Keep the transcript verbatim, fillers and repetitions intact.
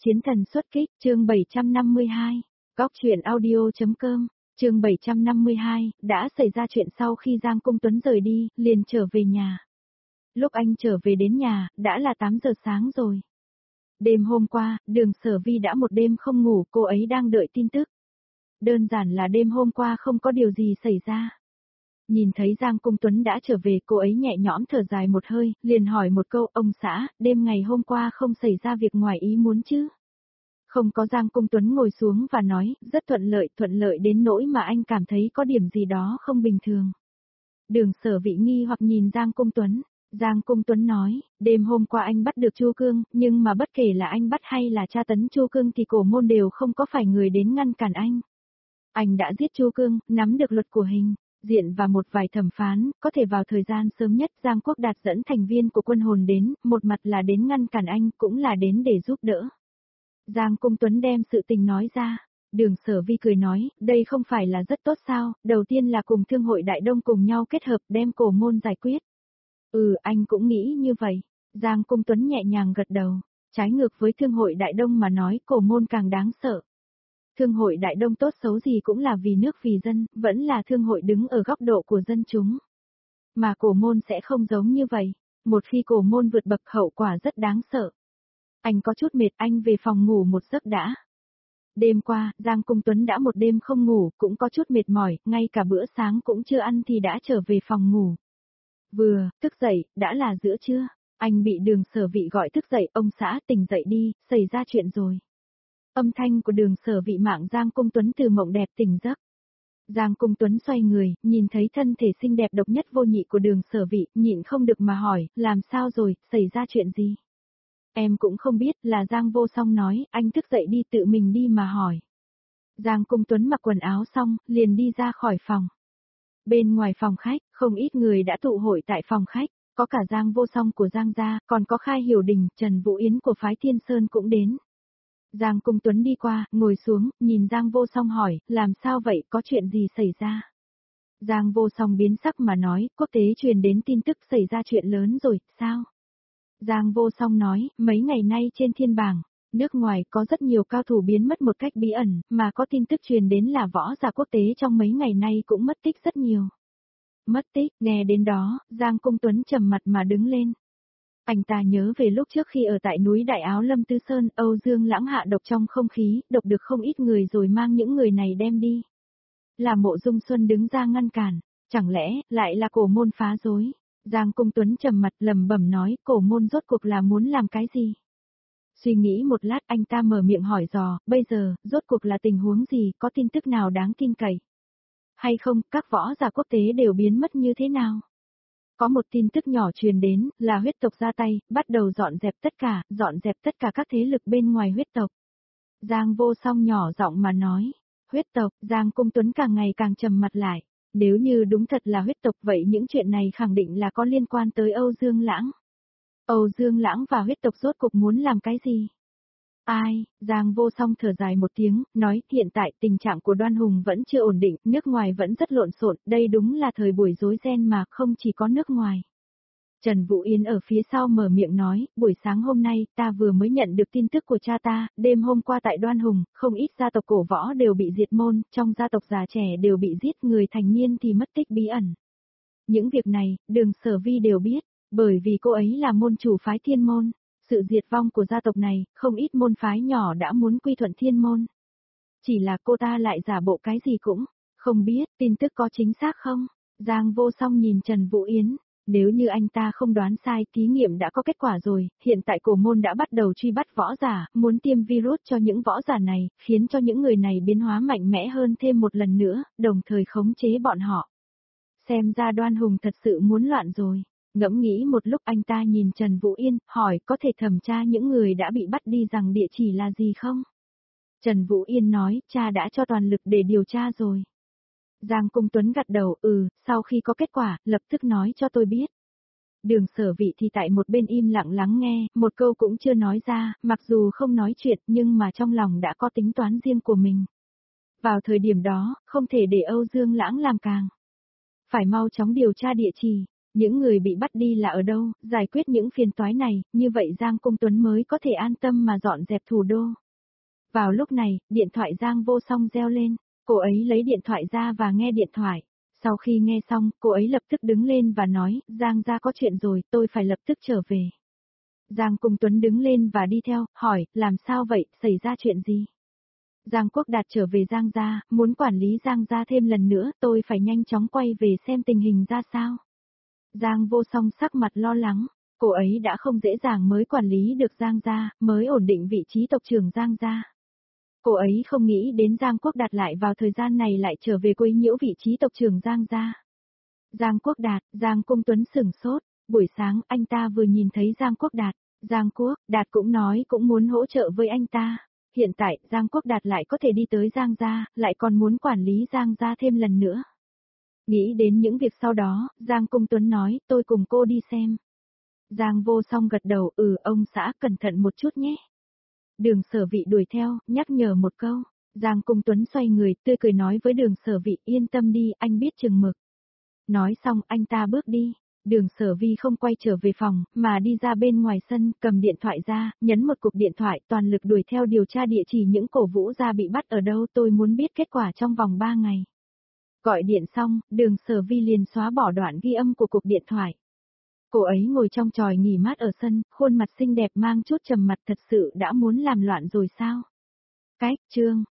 Chiến thần xuất kích, chương bảy trăm năm mươi hai, góc truyện audio.com, chương bảy trăm năm mươi hai, đã xảy ra chuyện sau khi Giang Cung Tuấn rời đi, liền trở về nhà. Lúc anh trở về đến nhà, đã là tám giờ sáng rồi. Đêm hôm qua, Đường Sở Vi đã một đêm không ngủ, cô ấy đang đợi tin tức. Đơn giản là đêm hôm qua không có điều gì xảy ra. Nhìn thấy Giang Cung Tuấn đã trở về, cô ấy nhẹ nhõm thở dài một hơi, liền hỏi một câu, ông xã, đêm ngày hôm qua không xảy ra việc ngoài ý muốn chứ? Không có. Giang Cung Tuấn ngồi xuống và nói, rất thuận lợi, thuận lợi đến nỗi mà anh cảm thấy có điểm gì đó không bình thường. Đường Sở Vi nghi hoặc nhìn Giang Cung Tuấn. Giang Cung Tuấn nói, đêm hôm qua anh bắt được Chu Cương, nhưng mà bất kể là anh bắt hay là tra tấn Chu Cương thì cổ môn đều không có phải người đến ngăn cản anh. Anh đã giết Chu Cương, nắm được luật của hình diện và một vài thẩm phán, có thể vào thời gian sớm nhất. Giang Quốc Đạt dẫn thành viên của quân hồn đến, một mặt là đến ngăn cản anh, cũng là đến để giúp đỡ. Giang Cung Tuấn đem sự tình nói ra. Đường Sở Vi cười nói, đây không phải là rất tốt sao, đầu tiên là cùng Thương hội Đại Đông cùng nhau kết hợp đem cổ môn giải quyết. Ừ, anh cũng nghĩ như vậy. Giang Cung Tuấn nhẹ nhàng gật đầu. Trái ngược với Thương hội Đại Đông mà nói, cổ môn càng đáng sợ. Thương hội Đại Đông tốt xấu gì cũng là vì nước vì dân, vẫn là thương hội đứng ở góc độ của dân chúng. Mà cổ môn sẽ không giống như vậy. Một khi cổ môn vượt bậc, hậu quả rất đáng sợ. Anh có chút mệt, anh về phòng ngủ một giấc đã. Đêm qua, Giang Cung Tuấn đã một đêm không ngủ, cũng có chút mệt mỏi, ngay cả bữa sáng cũng chưa ăn thì đã trở về phòng ngủ. Vừa thức dậy, đã là giữa trưa, anh bị Đường Sở Vi gọi thức dậy, ông xã tỉnh dậy đi, xảy ra chuyện rồi. Âm thanh của Đường Sở Vi mạng Giang Cung Tuấn từ mộng đẹp tỉnh giấc. Giang Cung Tuấn xoay người, nhìn thấy thân thể xinh đẹp độc nhất vô nhị của Đường Sở Vi, nhịn không được mà hỏi, làm sao rồi, xảy ra chuyện gì? Em cũng không biết, là Giang Vô Song nói, anh thức dậy đi, tự mình đi mà hỏi. Giang Cung Tuấn mặc quần áo xong, liền đi ra khỏi phòng. Bên ngoài phòng khách, không ít người đã tụ hội tại phòng khách, có cả Giang Vô Song của Giang gia, còn có Khai Hiểu Đình, Trần Vũ Yến của phái Thiên Sơn cũng đến. Giang Cung Tuấn đi qua, ngồi xuống, nhìn Giang Vô Song hỏi, làm sao vậy, có chuyện gì xảy ra? Giang Vô Song biến sắc mà nói, quốc tế truyền đến tin tức xảy ra chuyện lớn rồi, sao? Giang Vô Song nói, mấy ngày nay trên thiên bảng, nước ngoài có rất nhiều cao thủ biến mất một cách bí ẩn, mà có tin tức truyền đến là võ giả quốc tế trong mấy ngày nay cũng mất tích rất nhiều. Mất tích, nghe đến đó, Giang Cung Tuấn trầm mặt mà đứng lên. Anh ta nhớ về lúc trước khi ở tại núi Đại Áo Lâm Tư Sơn, Âu Dương Lãng hạ độc trong không khí, độc được không ít người rồi mang những người này đem đi. Là Mộ Dung Xuân đứng ra ngăn cản, chẳng lẽ lại là cổ môn phá rối? Giang Cung Tuấn trầm mặt lẩm bẩm nói, cổ môn rốt cuộc là muốn làm cái gì? Suy nghĩ một lát, anh ta mở miệng hỏi dò, bây giờ, rốt cuộc là tình huống gì, có tin tức nào đáng tin cậy? Hay không, các võ giả quốc tế đều biến mất như thế nào? Có một tin tức nhỏ truyền đến, là huyết tộc ra tay, bắt đầu dọn dẹp tất cả, dọn dẹp tất cả các thế lực bên ngoài huyết tộc. Giang Vô Song nhỏ giọng mà nói, huyết tộc, Giang Cung Tuấn càng ngày càng trầm mặt lại. Nếu như đúng thật là huyết tộc vậy những chuyện này khẳng định là có liên quan tới Âu Dương Lãng. Âu Dương Lãng và huyết tộc rốt cuộc muốn làm cái gì? Ai? Giang Vô Song thở dài một tiếng, nói hiện tại tình trạng của Đoan Hùng vẫn chưa ổn định, nước ngoài vẫn rất lộn xộn, đây đúng là thời buổi rối ren mà không chỉ có nước ngoài. Trần Vũ Yến ở phía sau mở miệng nói, buổi sáng hôm nay, ta vừa mới nhận được tin tức của cha ta, đêm hôm qua tại Đoan Hùng, không ít gia tộc cổ võ đều bị diệt môn, trong gia tộc già trẻ đều bị giết, người thành niên thì mất tích bí ẩn. Những việc này, Đường Sở Vi đều biết, bởi vì cô ấy là môn chủ phái Thiên Môn. Sự diệt vong của gia tộc này, không ít môn phái nhỏ đã muốn quy thuận Thiên Môn. Chỉ là cô ta lại giả bộ cái gì cũng không biết, tin tức có chính xác không? Giang Vô Song nhìn Trần Vũ Yến. Nếu như anh ta không đoán sai, thí nghiệm đã có kết quả rồi, hiện tại cổ môn đã bắt đầu truy bắt võ giả, muốn tiêm virus cho những võ giả này, khiến cho những người này biến hóa mạnh mẽ hơn thêm một lần nữa, đồng thời khống chế bọn họ. Xem ra Đoan Hùng thật sự muốn loạn rồi. Ngẫm nghĩ một lúc, anh ta nhìn Trần Vũ Yên, hỏi có thể thẩm tra những người đã bị bắt đi rằng địa chỉ là gì không? Trần Vũ Yên nói, cha đã cho toàn lực để điều tra rồi. Giang Cung Tuấn gật đầu, ừ, sau khi có kết quả, lập tức nói cho tôi biết. Đường Sở Vi thì tại một bên im lặng lắng nghe, một câu cũng chưa nói ra, mặc dù không nói chuyện nhưng mà trong lòng đã có tính toán riêng của mình. Vào thời điểm đó, không thể để Âu Dương Lãng làm càng. Phải mau chóng điều tra địa chỉ. Những người bị bắt đi là ở đâu, giải quyết những phiền toái này, như vậy Giang Cung Tuấn mới có thể an tâm mà dọn dẹp thủ đô. Vào lúc này, điện thoại Giang Vô Song reo lên, cô ấy lấy điện thoại ra và nghe điện thoại. Sau khi nghe xong, cô ấy lập tức đứng lên và nói, Giang gia có chuyện rồi, tôi phải lập tức trở về. Giang Cung Tuấn đứng lên và đi theo, hỏi, làm sao vậy, xảy ra chuyện gì? Giang Quốc Đạt trở về Giang gia, muốn quản lý Giang gia thêm lần nữa, tôi phải nhanh chóng quay về xem tình hình ra sao. Giang Vô Song sắc mặt lo lắng, cô ấy đã không dễ dàng mới quản lý được Giang gia, mới ổn định vị trí tộc trưởng Giang gia. Cô ấy không nghĩ đến Giang Quốc Đạt lại vào thời gian này lại trở về quấy nhiễu vị trí tộc trưởng Giang gia. Giang Quốc Đạt, Giang Cung Tuấn sửng sốt, buổi sáng anh ta vừa nhìn thấy Giang Quốc Đạt, Giang Quốc Đạt cũng nói cũng muốn hỗ trợ với anh ta. Hiện tại Giang Quốc Đạt lại có thể đi tới Giang gia, lại còn muốn quản lý Giang gia thêm lần nữa. Nghĩ đến những việc sau đó, Giang Cung Tuấn nói, tôi cùng cô đi xem. Giang Vô Song gật đầu, ừ ông xã cẩn thận một chút nhé. Đường Sở Vị đuổi theo, nhắc nhở một câu. Giang Cung Tuấn xoay người, tươi cười nói với Đường Sở Vị, yên tâm đi, anh biết chừng mực. Nói xong, anh ta bước đi. Đường Sở Vi không quay trở về phòng, mà đi ra bên ngoài sân, cầm điện thoại ra, nhấn một cuộc điện thoại, toàn lực đuổi theo điều tra địa chỉ những cổ Vũ gia bị bắt ở đâu, tôi muốn biết kết quả trong vòng ba ngày. Gọi điện xong, Đường Sở Vi liền xóa bỏ đoạn ghi âm của cuộc điện thoại. Cô ấy ngồi trong chòi nghỉ mát ở sân, khuôn mặt xinh đẹp mang chút trầm mặt, thật sự đã muốn làm loạn rồi sao? Cách chương